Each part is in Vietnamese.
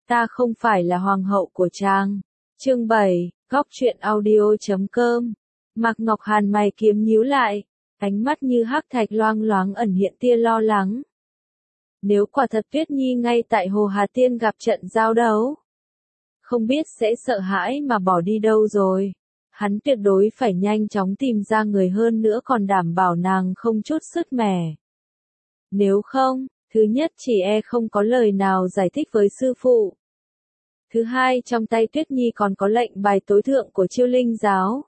Ta không phải là hoàng hậu của chàng. Chương 7, góc truyện audio.com. Mạc Ngọc Hàn mày kiếm nhíu lại, ánh mắt như hắc thạch loang loáng ẩn hiện tia lo lắng. Nếu quả thật Tuyết Nhi ngay tại Hồ Hà Tiên gặp trận giao đấu, không biết sẽ sợ hãi mà bỏ đi đâu rồi. Hắn tuyệt đối phải nhanh chóng tìm ra người hơn nữa còn đảm bảo nàng không chút sứt mẻ. Nếu không, thứ nhất chỉ không có lời nào giải thích với sư phụ. Thứ hai trong tay Tuyết Nhi còn có lệnh bài tối thượng của Chiêu Linh giáo.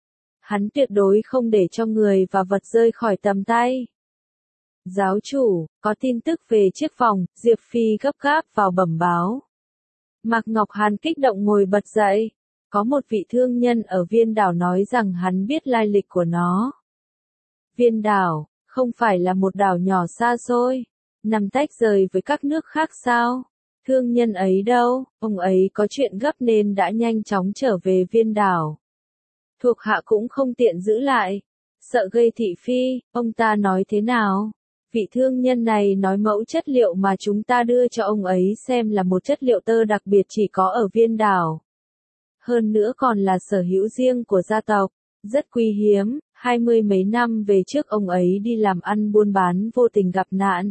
Hắn tuyệt đối không để cho người và vật rơi khỏi tầm tay. Giáo chủ, có tin tức về chiếc vòng, Diệp Phi gấp gáp vào bẩm báo. Mạc Ngọc Hàn kích động ngồi bật dậy. Có một vị thương nhân ở Viên Đảo nói rằng hắn biết lai lịch của nó. Viên Đảo, không phải là một đảo nhỏ xa xôi, nằm tách rời với các nước khác sao? Thương nhân ấy đâu, ông ấy có chuyện gấp nên đã nhanh chóng trở về Viên Đảo. Thuộc hạ cũng không tiện giữ lại, sợ gây thị phi, ông ta nói thế nào? Vị thương nhân này nói mẫu chất liệu mà chúng ta đưa cho ông ấy xem là một chất liệu tơ đặc biệt chỉ có ở Viên Đảo. Hơn nữa còn là sở hữu riêng của gia tộc, rất quý hiếm, 20 mấy năm về trước ông ấy đi làm ăn buôn bán vô tình gặp nạn.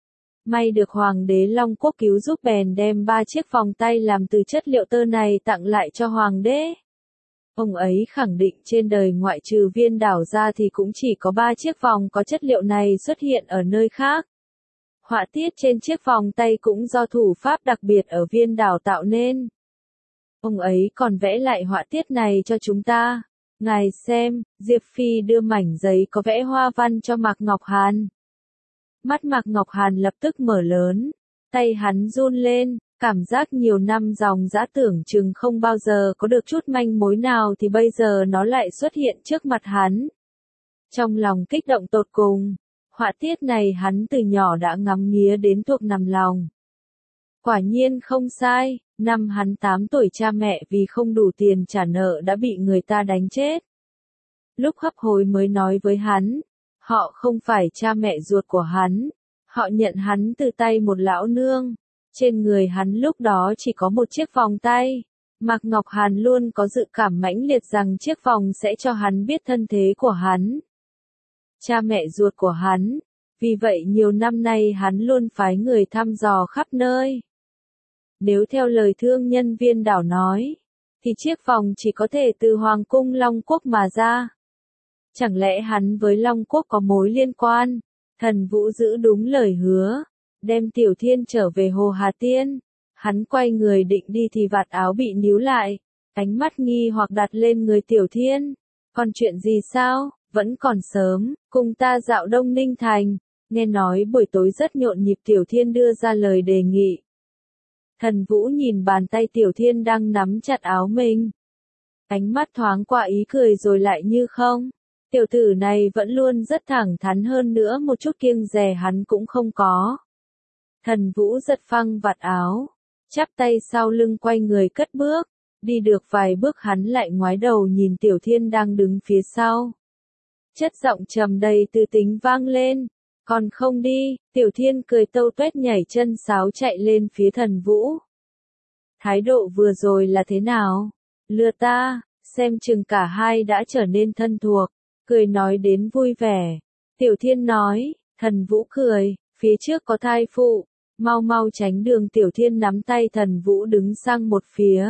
May được Hoàng đế Long Quốc cứu giúp bèn đem 3 chiếc vòng tay làm từ chất liệu tơ này tặng lại cho Hoàng đế. Ông ấy khẳng định trên đời ngoại trừ Viên Đảo ra thì cũng chỉ có 3 chiếc vòng có chất liệu này xuất hiện ở nơi khác. Họa tiết trên chiếc vòng tay cũng do thủ pháp đặc biệt ở Viên Đảo tạo nên. Ông ấy còn vẽ lại họa tiết này cho chúng ta. Ngài xem, Diệp Phi đưa mảnh giấy có vẽ hoa văn cho Mạc Ngọc Hàn. Mắt Mạc Ngọc Hàn lập tức mở lớn, tay hắn run lên, cảm giác nhiều năm dòng dã tưởng chừng không bao giờ có được chút manh mối nào thì bây giờ nó lại xuất hiện trước mặt hắn. Trong lòng kích động tột cùng, họa tiết này hắn từ nhỏ đã ngắm nghía đến thuộc nằm lòng. Quả nhiên không sai, năm hắn 8 tuổi cha mẹ vì không đủ tiền trả nợ đã bị người ta đánh chết. Lúc hấp hối mới nói với hắn, họ không phải cha mẹ ruột của hắn, họ nhận hắn từ tay một lão nương. Trên người hắn lúc đó chỉ có một chiếc vòng tay. Mạc Ngọc Hàn luôn có dự cảm mãnh liệt rằng chiếc vòng sẽ cho hắn biết thân thế của hắn. Cha mẹ ruột của hắn, vì vậy nhiều năm nay hắn luôn phái người thăm dò khắp nơi. Nếu theo lời thương nhân Viên Đảo nói, thì chiếc vòng chỉ có thể từ Hoàng cung Long Quốc mà ra. Chẳng lẽ hắn với Long Quốc có mối liên quan? Thần Vũ giữ đúng lời hứa, đem Tiểu Thiên trở về Hồ Hà Tiên. Hắn quay người định đi thì vạt áo bị níu lại, ánh mắt nghi hoặc đặt lên người Tiểu Thiên. Còn chuyện gì sao? Vẫn còn sớm, cùng ta dạo Đông Ninh Thành. Nghe nói buổi tối rất nhộn nhịp. Tiểu Thiên đưa ra lời đề nghị. Thần Vũ nhìn bàn tay Tiểu Thiên đang nắm chặt áo mình. Ánh mắt thoáng qua ý cười rồi lại như không. Tiểu tử này vẫn luôn rất thẳng thắn, hơn nữa một chút kiêng dè hắn cũng không có. Thần Vũ giật phăng vạt áo, chắp tay sau lưng quay người cất bước. Đi được vài bước hắn lại ngoái đầu nhìn Tiểu Thiên đang đứng phía sau. Chất giọng trầm đầy tư tính vang lên. Còn không đi, Tiểu Thiên cười tâu tuét nhảy chân sáo chạy lên phía Thần Vũ. Thái độ vừa rồi là thế nào? Lừa ta, xem chừng cả hai đã trở nên thân thuộc, cười nói đến vui vẻ. Tiểu Thiên nói, Thần Vũ cười, phía trước có thai phụ, mau mau tránh đường. Tiểu Thiên nắm tay Thần Vũ đứng sang một phía.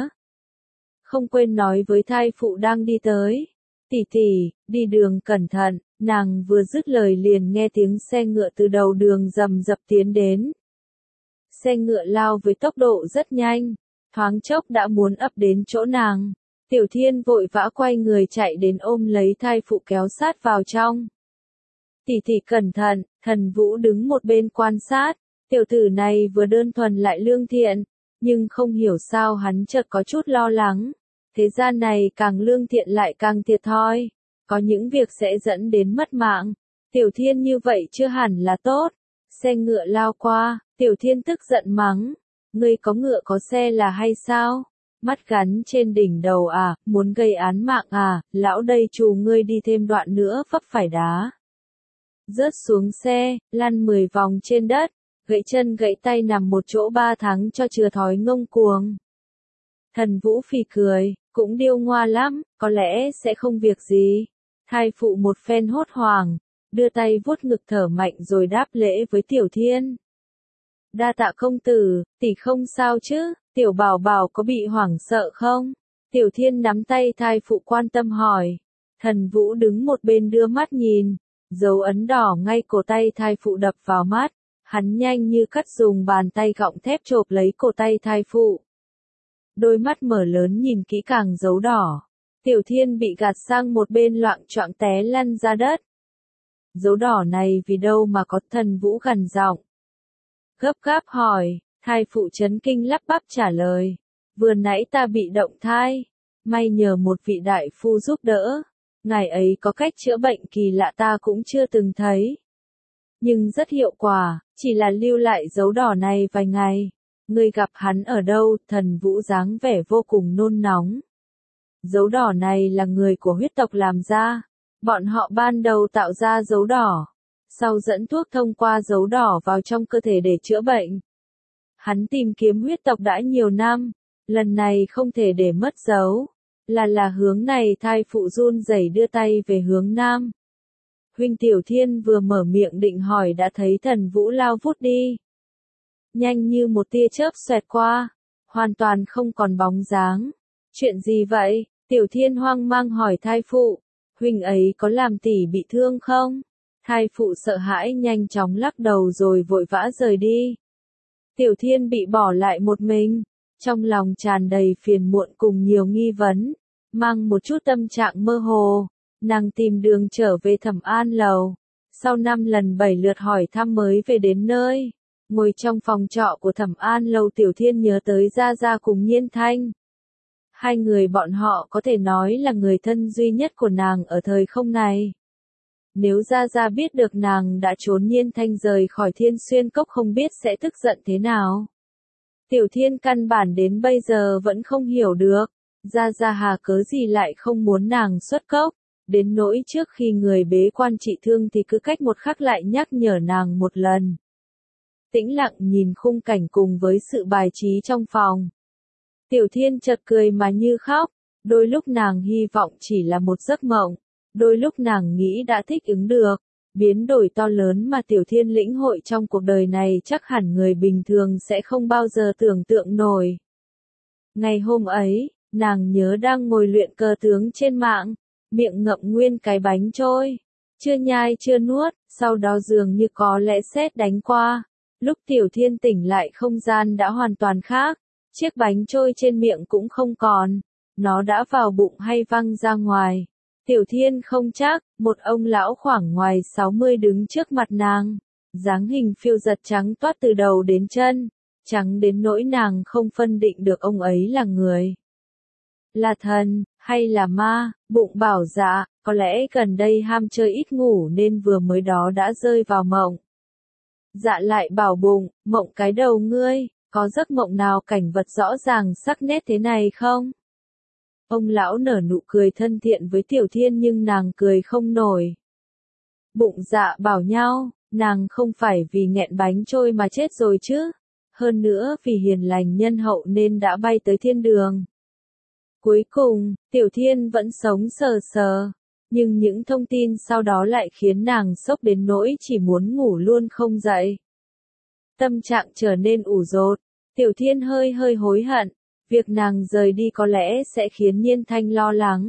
Không quên nói với thai phụ đang đi tới. Tỷ tỷ, đi đường cẩn thận. Nàng vừa dứt lời liền nghe tiếng xe ngựa từ đầu đường rầm rập tiến đến. Xe ngựa lao với tốc độ rất nhanh, thoáng chốc đã muốn ập đến chỗ nàng. Tiểu Thiên vội vã quay người chạy đến ôm lấy thai phụ kéo sát vào trong. Tỷ tỷ cẩn thận. Thần Vũ đứng một bên quan sát. Tiểu tử này vừa đơn thuần lại lương thiện, nhưng không hiểu sao hắn chợt có chút lo lắng. Thế gian này càng lương thiện lại càng thiệt thòi. Có những việc sẽ dẫn đến mất mạng. Tiểu Thiên như vậy chưa hẳn là tốt. Xe ngựa lao qua, Tiểu Thiên tức giận mắng. Ngươi có ngựa có xe là hay sao? Mắt gắn trên đỉnh đầu à, muốn gây án mạng à, lão đây trù ngươi đi thêm đoạn nữa vấp phải đá. Rớt xuống xe, lăn 10 vòng trên đất, gãy chân gãy tay nằm một chỗ 3 tháng cho chừa thói ngông cuồng. Thần Vũ phì cười, cũng điêu ngoa lắm, có lẽ sẽ không việc gì. Thai phụ một phen hốt hoảng, đưa tay vuốt ngực thở mạnh rồi đáp lễ với Tiểu Thiên. Đa tạ công tử, tỷ không sao chứ, Tiểu Bảo Bảo có bị hoảng sợ không? Tiểu Thiên nắm tay thai phụ quan tâm hỏi. Thần Vũ đứng một bên đưa mắt nhìn, dấu ấn đỏ ngay cổ tay thai phụ đập vào mắt, hắn nhanh như cắt dùng bàn tay gọng thép chộp lấy cổ tay thai phụ. Đôi mắt mở lớn nhìn kỹ càng dấu đỏ. Tiểu Thiên bị gạt sang một bên loạng choạng té lăn ra đất. Dấu đỏ này vì đâu mà có, Thần Vũ gằn giọng. Gấp gáp hỏi, thai phụ chấn kinh lắp bắp trả lời. Vừa nãy ta bị động thai, may nhờ một vị đại phu giúp đỡ. Ngài ấy có cách chữa bệnh kỳ lạ ta cũng chưa từng thấy. Nhưng rất hiệu quả, chỉ là lưu lại dấu đỏ này vài ngày. Ngươi gặp hắn ở đâu? Thần Vũ dáng vẻ vô cùng nôn nóng. Dấu đỏ này là người của huyết tộc làm ra. Bọn họ ban đầu tạo ra dấu đỏ, sau dẫn thuốc thông qua dấu đỏ vào trong cơ thể để chữa bệnh. Hắn tìm kiếm huyết tộc đã nhiều năm, lần này không thể để mất dấu. Là hướng này, thai phụ run rẩy đưa tay về hướng nam. Huynh Tiểu Thiên vừa mở miệng định hỏi đã thấy Thần Vũ lao vút đi. Nhanh như một tia chớp xoẹt qua, hoàn toàn không còn bóng dáng. Chuyện gì vậy? Tiểu Thiên hoang mang hỏi thai phụ. Huynh ấy có làm tỷ bị thương không? Thai phụ sợ hãi nhanh chóng lắc đầu rồi vội vã rời đi. Tiểu Thiên bị bỏ lại một mình, trong lòng tràn đầy phiền muộn cùng nhiều nghi vấn, mang một chút tâm trạng mơ hồ. Nàng tìm đường trở về Thẩm An Lầu. Sau 5 lần 7 lượt hỏi thăm mới về đến nơi. Ngồi trong phòng trọ của Thẩm An Lầu, Tiểu Thiên nhớ tới Gia Gia cùng Nhiên Thanh. Hai người bọn họ có thể nói là người thân duy nhất của nàng ở thời không này. Nếu Gia Gia biết được nàng đã trốn Nhiên Thanh rời khỏi Thiên Xuyên Cốc không biết sẽ tức giận thế nào. Tiểu Thiên căn bản đến bây giờ vẫn không hiểu được, Gia Gia hà cớ gì lại không muốn nàng xuất cốc, đến nỗi trước khi người bế quan trị thương thì cứ cách một khắc lại nhắc nhở nàng một lần. Tĩnh lặng nhìn khung cảnh cùng với sự bài trí trong phòng. Tiểu Thiên chợt cười mà như khóc, đôi lúc nàng hy vọng chỉ là một giấc mộng, đôi lúc nàng nghĩ đã thích ứng được. Biến đổi to lớn mà Tiểu Thiên lĩnh hội trong cuộc đời này chắc hẳn người bình thường sẽ không bao giờ tưởng tượng nổi. Ngày hôm ấy, nàng nhớ đang ngồi luyện cờ tướng trên mạng, miệng ngậm nguyên cái bánh trôi, chưa nhai chưa nuốt, sau đó dường như có lẽ sét đánh qua. Lúc Tiểu Thiên tỉnh lại không gian đã hoàn toàn khác, chiếc bánh trôi trên miệng cũng không còn, nó đã vào bụng hay văng ra ngoài. Tiểu Thiên không chắc, một ông lão khoảng ngoài 60 đứng trước mặt nàng, dáng hình phiêu giật trắng toát từ đầu đến chân, trắng đến nỗi nàng không phân định được ông ấy là người, là thần, hay là ma. Bụng bảo dạ, có lẽ gần đây ham chơi ít ngủ nên vừa mới đó đã rơi vào mộng. Dạ lại bảo bụng, mộng cái đầu ngươi, có giấc mộng nào cảnh vật rõ ràng sắc nét thế này không? Ông lão nở nụ cười thân thiện với Tiểu Thiên nhưng nàng cười không nổi. Bụng dạ bảo nhau, nàng không phải vì nghẹn bánh trôi mà chết rồi chứ, hơn nữa vì hiền lành nhân hậu nên đã bay tới thiên đường. Cuối cùng, Tiểu Thiên vẫn sống sờ sờ, nhưng những thông tin sau đó lại khiến nàng sốc đến nỗi chỉ muốn ngủ luôn không dậy. Tâm trạng trở nên ủ rột, Tiểu Thiên hơi hối hận, việc nàng rời đi có lẽ sẽ khiến Nhiên Thanh lo lắng.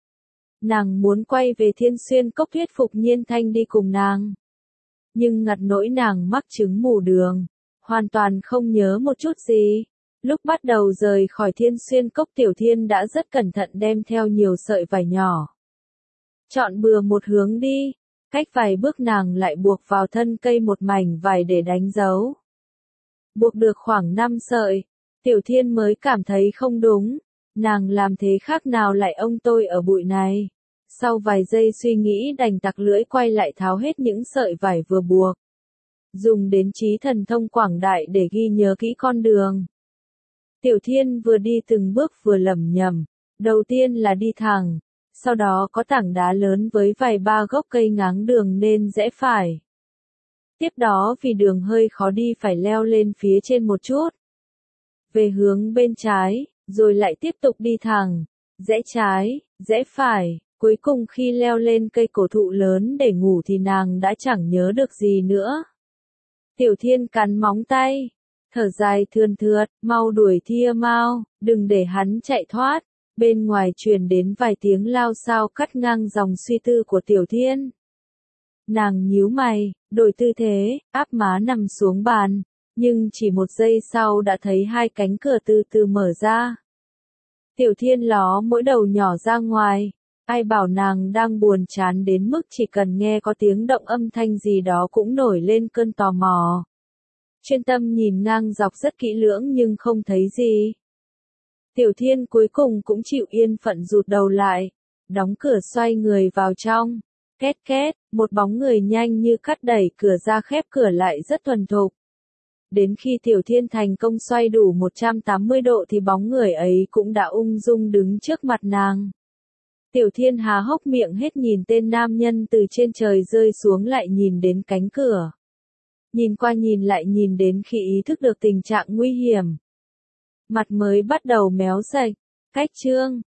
Nàng muốn quay về Thiên Xuyên Cốc thuyết phục Nhiên Thanh đi cùng nàng. Nhưng ngặt nỗi nàng mắc chứng mù đường, hoàn toàn không nhớ một chút gì. Lúc bắt đầu rời khỏi Thiên Xuyên Cốc, Tiểu Thiên đã rất cẩn thận đem theo nhiều sợi vải nhỏ. Chọn bừa một hướng đi, cách vài bước nàng lại buộc vào thân cây một mảnh vải để đánh dấu. Buộc được khoảng 5 sợi, Tiểu Thiên mới cảm thấy không đúng, nàng làm thế khác nào lại ông tôi ở bụi này. Sau vài giây suy nghĩ đành tặc lưỡi quay lại tháo hết những sợi vải vừa buộc. Dùng đến trí thần thông quảng đại để ghi nhớ kỹ con đường. Tiểu Thiên vừa đi từng bước vừa lẩm nhẩm, đầu tiên là đi thẳng, sau đó có tảng đá lớn với vài ba gốc cây ngáng đường nên rẽ phải. Tiếp đó vì đường hơi khó đi phải leo lên phía trên một chút. Về hướng bên trái, rồi lại tiếp tục đi thẳng. Rẽ trái, rẽ phải, cuối cùng khi leo lên cây cổ thụ lớn để ngủ thì nàng đã chẳng nhớ được gì nữa. Tiểu Thiên cắn móng tay, thở dài thườn thượt, mau đuổi Thia mau, đừng để hắn chạy thoát. Bên ngoài truyền đến vài tiếng lao xao cắt ngang dòng suy tư của Tiểu Thiên. Nàng nhíu mày, đổi tư thế, áp má nằm xuống bàn, nhưng chỉ một giây sau đã thấy hai cánh cửa từ từ mở ra. Tiểu Thiên ló mỗi đầu nhỏ ra ngoài, ai bảo nàng đang buồn chán đến mức chỉ cần nghe có tiếng động âm thanh gì đó cũng nổi lên cơn tò mò. Chuyên tâm nhìn ngang dọc rất kỹ lưỡng nhưng không thấy gì. Tiểu Thiên cuối cùng cũng chịu yên phận rụt đầu lại, đóng cửa xoay người vào trong. Két két, một bóng người nhanh như cắt đẩy cửa ra khép cửa lại rất thuần thục. Đến khi Tiểu Thiên thành công xoay đủ 180 độ thì bóng người ấy cũng đã ung dung đứng trước mặt nàng. Tiểu Thiên há hốc miệng hết nhìn tên nam nhân từ trên trời rơi xuống lại nhìn đến cánh cửa. Nhìn qua nhìn lại nhìn đến khi ý thức được tình trạng nguy hiểm. Mặt mới bắt đầu méo sạch, cách chương.